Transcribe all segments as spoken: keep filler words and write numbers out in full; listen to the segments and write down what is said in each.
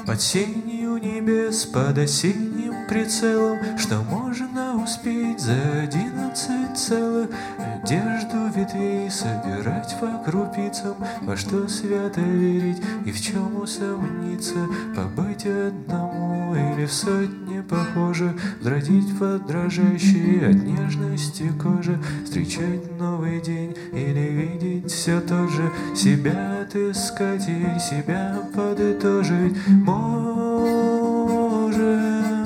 Под сенью небес, под осенним прицелом, что можно успеть за одиннадцать целых? Одежду ветвей собирать по крупицам, во что свято верить и в чем усомниться, побыть одному или в сотне похожих, взродить под дрожащей от нежности кожи, встречать новый день или видеть все тот же, себя отыскать и себя подытожить. Может,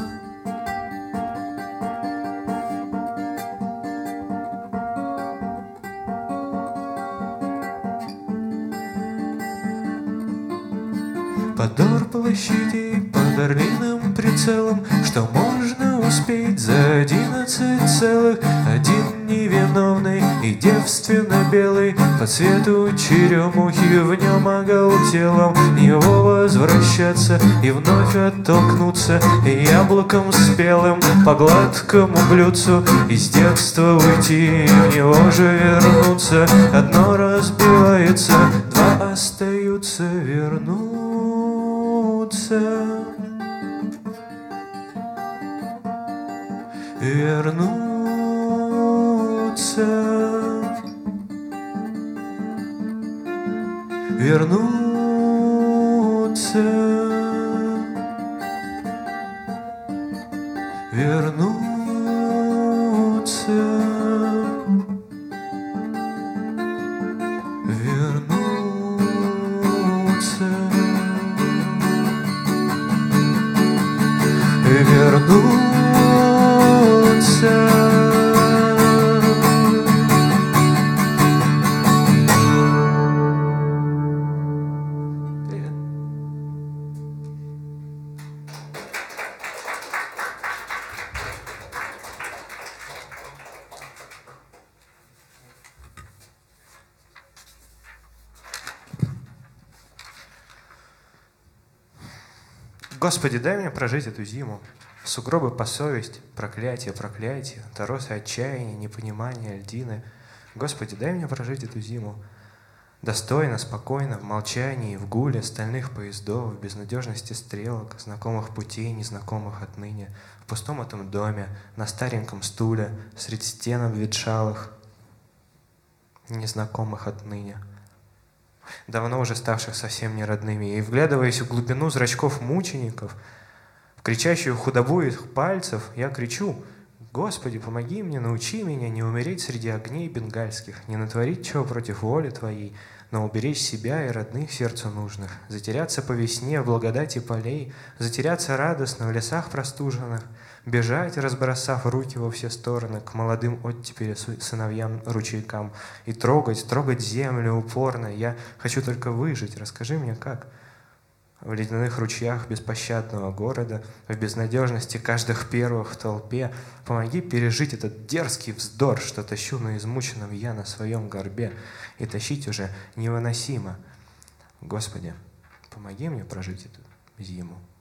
подор площадей под орлиным прицелом, что можно успеть за одиннадцать целых? Один невиновный и девственно белый, по цвету черемухи в нем оголтелом, его возвращаться и вновь оттолкнуться, и яблоком спелым по гладкому блюдцу из детства уйти и в него же вернуться. Одно разбивается, два остаются, вернуться, вернуться, вернуться, вернуться, вернуться, вернуться. Господи, дай мне прожить эту зиму. Сугробы по совесть, проклятие, проклятие, торосы отчаяния, непонимания, льдины. Господи, дай мне прожить эту зиму. Достойно, спокойно, в молчании, в гуле стальных поездов, в безнадежности стрелок, знакомых путей, незнакомых отныне, в пустом этом доме, на стареньком стуле, средь стен обветшалых, незнакомых отныне, давно уже ставших совсем не родными, и, вглядываясь в глубину зрачков мучеников, в кричащую худобу их пальцев, я кричу: «Господи, помоги мне, научи меня не умереть среди огней бенгальских, не натворить чего против воли Твоей, но уберечь себя и родных сердцу нужных, затеряться по весне в благодати полей, затеряться радостно в лесах простуженных, бежать, разбросав руки во все стороны, к молодым оттепели сыновьям-ручейкам, и трогать, трогать землю упорно. Я хочу только выжить. Расскажи мне, как?» В ледяных ручьях беспощадного города, в безнадежности каждых первых в толпе, помоги пережить этот дерзкий вздор, что тащу на измученном я на своем горбе, и тащить уже невыносимо. Господи, помоги мне прожить эту зиму.